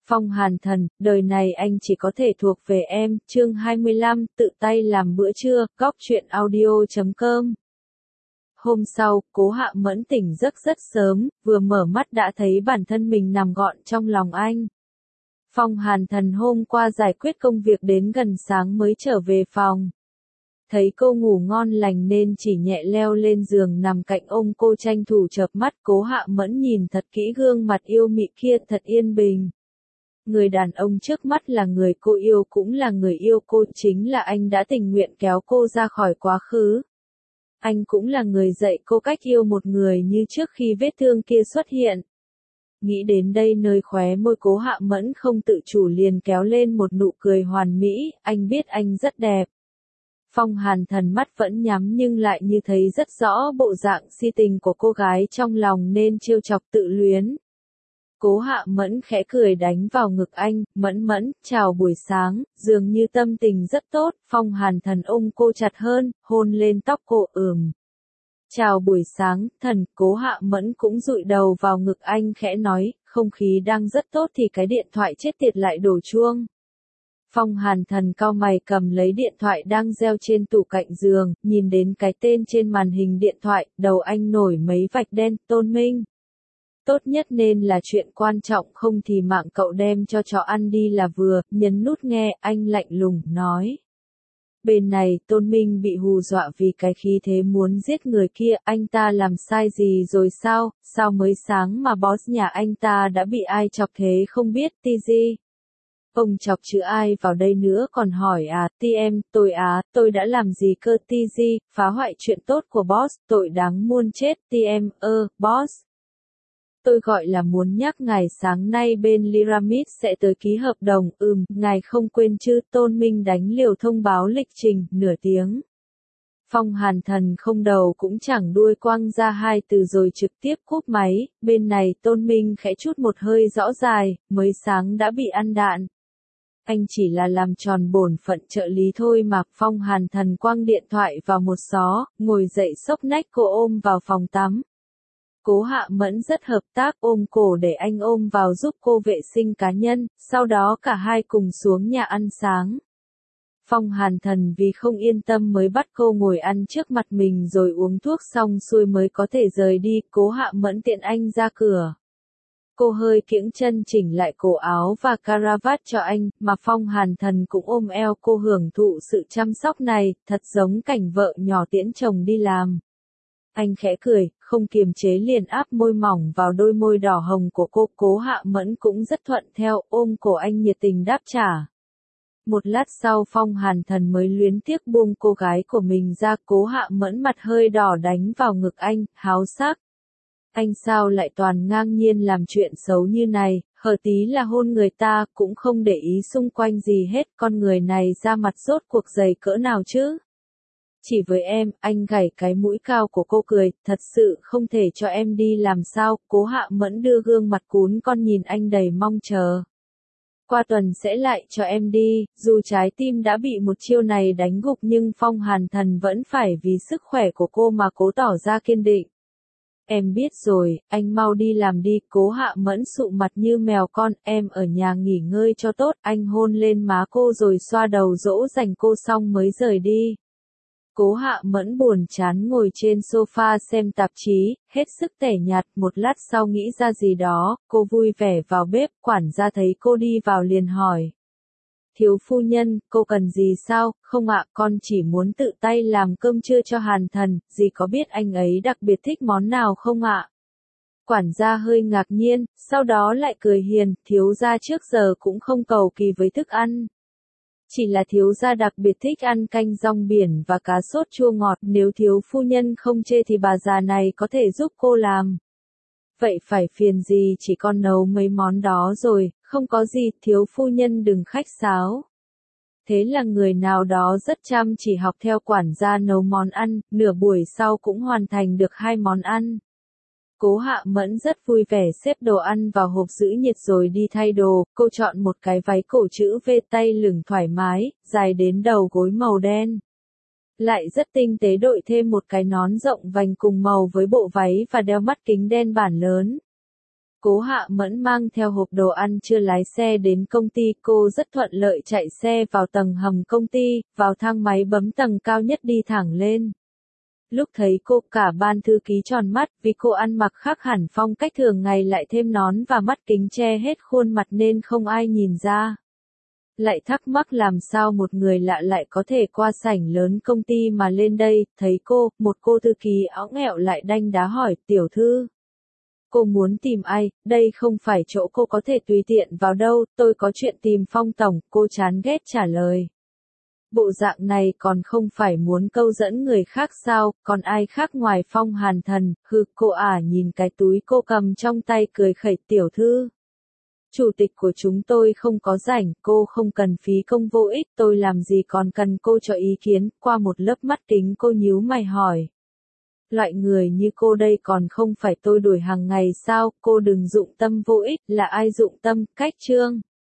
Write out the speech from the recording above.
Phong Hàn Thần, đời này anh chỉ có thể thuộc về em, chương 25, tự tay làm bữa trưa, góc truyện audio.com. Hôm sau, Cố Hạ Mẫn tỉnh giấc rất sớm, vừa mở mắt đã thấy bản thân mình nằm gọn trong lòng anh. Phong Hàn Thần hôm qua giải quyết công việc đến gần sáng mới trở về phòng. Thấy cô ngủ ngon lành nên chỉ nhẹ leo lên giường nằm cạnh ông cô tranh thủ chợp mắt. Cố Hạ Mẫn nhìn thật kỹ gương mặt yêu mị kia thật yên bình. Người đàn ông trước mắt là người cô yêu cũng là người yêu cô, chính là anh đã tình nguyện kéo cô ra khỏi quá khứ. Anh cũng là người dạy cô cách yêu một người như trước khi vết thương kia xuất hiện. Nghĩ đến đây nơi khóe môi Cố Hạ Mẫn không tự chủ liền kéo lên một nụ cười hoàn mỹ, anh biết anh rất đẹp. Phong Hàn Thần mắt vẫn nhắm nhưng lại như thấy rất rõ bộ dạng si tình của cô gái trong lòng nên trêu chọc tự luyến. Cố Hạ Mẫn khẽ cười đánh vào ngực anh, Mẫn Mẫn, chào buổi sáng, dường như tâm tình rất tốt. Phong Hàn Thần ôm cô chặt hơn, hôn lên tóc cô. Chào buổi sáng, Thần. Cố Hạ Mẫn cũng dụi đầu vào ngực anh khẽ nói, không khí đang rất tốt thì cái điện thoại chết tiệt lại đổ chuông. Phong Hàn Thần cau mày cầm lấy điện thoại đang reo trên tủ cạnh giường, nhìn đến cái tên trên màn hình điện thoại, đầu anh nổi mấy vạch đen. Tôn Minh. Tốt nhất nên là chuyện quan trọng, không thì mạng cậu đem cho chó ăn đi là vừa. Nhấn nút nghe, anh lạnh lùng nói. Bên này Tôn Minh bị hù dọa vì cái khí thế muốn giết người kia. Anh ta làm sai gì rồi sao? Sao mới sáng mà boss nhà anh ta đã bị ai chọc thế không biết? TG. Ông chọc chữ ai vào đây nữa còn hỏi à? TM, tôi đã làm gì cơ? TG, phá hoại chuyện tốt của boss, tội đáng muôn chết. TM, boss. Tôi gọi là muốn nhắc ngài sáng nay bên Lyramid sẽ tới ký hợp đồng. Ngài không quên chứ? Tôn Minh đánh liều thông báo lịch trình, nửa tiếng. Phong Hàn Thần không đầu cũng chẳng đuôi quăng ra hai từ rồi trực tiếp cúp máy. Bên này Tôn Minh khẽ chút một hơi rõ dài, mới sáng đã bị ăn đạn. Anh chỉ là làm tròn bổn phận trợ lý thôi mà. Phong Hàn Thần quăng điện thoại vào một xó, ngồi dậy xốc nách cô ôm vào phòng tắm. Cố Hạ Mẫn rất hợp tác ôm cổ để anh ôm vào giúp cô vệ sinh cá nhân, sau đó cả hai cùng xuống nhà ăn sáng. Phong Hàn Thần vì không yên tâm mới bắt cô ngồi ăn trước mặt mình rồi uống thuốc xong xuôi mới có thể rời đi. Cố Hạ Mẫn tiện anh ra cửa. Cô hơi kiễng chân chỉnh lại cổ áo và caravat cho anh, mà Phong Hàn Thần cũng ôm eo cô hưởng thụ sự chăm sóc này, thật giống cảnh vợ nhỏ tiễn chồng đi làm. Anh khẽ cười, không kiềm chế liền áp môi mỏng vào đôi môi đỏ hồng của cô. Cố Hạ Mẫn cũng rất thuận theo, ôm cổ anh nhiệt tình đáp trả. Một lát sau Phong Hàn Thần mới luyến tiếc buông cô gái của mình ra. Cố Hạ Mẫn mặt hơi đỏ đánh vào ngực anh, háo sắc. Anh sao lại toàn ngang nhiên làm chuyện xấu như này, hở tí là hôn người ta, cũng không để ý xung quanh gì hết. Con người này ra mặt rốt cuộc dày cỡ nào chứ? Chỉ với em, anh gảy cái mũi cao của cô cười, thật sự không thể cho em đi làm sao? Cố Hạ Mẫn đưa gương mặt cún con nhìn anh đầy mong chờ. Qua tuần sẽ lại cho em đi. Dù trái tim đã bị một chiêu này đánh gục nhưng Phong Hàn Thần vẫn phải vì sức khỏe của cô mà cố tỏ ra kiên định. Em biết rồi, anh mau đi làm đi. Cố Hạ Mẫn sụ mặt như mèo con, em ở nhà nghỉ ngơi cho tốt. Anh hôn lên má cô rồi xoa đầu dỗ dành cô xong mới rời đi. Cố Hạ Mẫn buồn chán ngồi trên sofa xem tạp chí, hết sức tẻ nhạt. Một lát sau nghĩ ra gì đó, cô vui vẻ vào bếp. Quản gia thấy cô đi vào liền hỏi. Thiếu phu nhân, cô cần gì sao? Không ạ, con chỉ muốn tự tay làm cơm trưa cho Hàn Thần, dì có biết anh ấy đặc biệt thích món nào không ạ? Quản gia hơi ngạc nhiên, sau đó lại cười hiền, thiếu gia trước giờ cũng không cầu kỳ với thức ăn. Chỉ là thiếu gia đặc biệt thích ăn canh rong biển và cá sốt chua ngọt, nếu thiếu phu nhân không chê thì bà già này có thể giúp cô làm. Vậy phải phiền gì chỉ con nấu mấy món đó rồi, không có gì, thiếu phu nhân đừng khách sáo. Thế là người nào đó rất chăm chỉ học theo quản gia nấu món ăn, nửa buổi sau cũng hoàn thành được 2 món ăn. Cố Hạ Mẫn rất vui vẻ xếp đồ ăn vào hộp giữ nhiệt rồi đi thay đồ. Cô chọn một cái váy cổ chữ V tay lửng thoải mái, dài đến đầu gối màu đen. Lại rất tinh tế đội thêm một cái nón rộng vành cùng màu với bộ váy và đeo mắt kính đen bản lớn. Cố Hạ Mẫn mang theo hộp đồ ăn trưa lái xe đến công ty, cô rất thuận lợi chạy xe vào tầng hầm công ty, vào thang máy bấm tầng cao nhất đi thẳng lên. Lúc thấy cô, cả ban thư ký tròn mắt, vì cô ăn mặc khác hẳn phong cách thường ngày, lại thêm nón và mắt kính che hết khuôn mặt nên không ai nhìn ra. Lại thắc mắc làm sao một người lạ lại có thể qua sảnh lớn công ty mà lên đây. Thấy cô, một cô thư ký óng ẹo lại đanh đá hỏi, tiểu thư, cô muốn tìm ai? Đây không phải chỗ cô có thể tùy tiện vào đâu, tôi có chuyện tìm Phong tổng. Cô chán ghét trả lời. Bộ dạng này còn không phải muốn câu dẫn người khác sao, còn ai khác ngoài Phong Hàn Thần. Hừ, cô nhìn cái túi cô cầm trong tay cười khẩy, tiểu thư, chủ tịch của chúng tôi không có rảnh, cô không cần phí công vô ích, tôi làm gì còn cần cô cho ý kiến. Qua một lớp mắt kính cô nhíu mày hỏi. Loại người như cô đây còn không phải tôi đuổi hàng ngày sao, cô đừng dụng tâm vô ích. Là ai dụng tâm? Cách Trương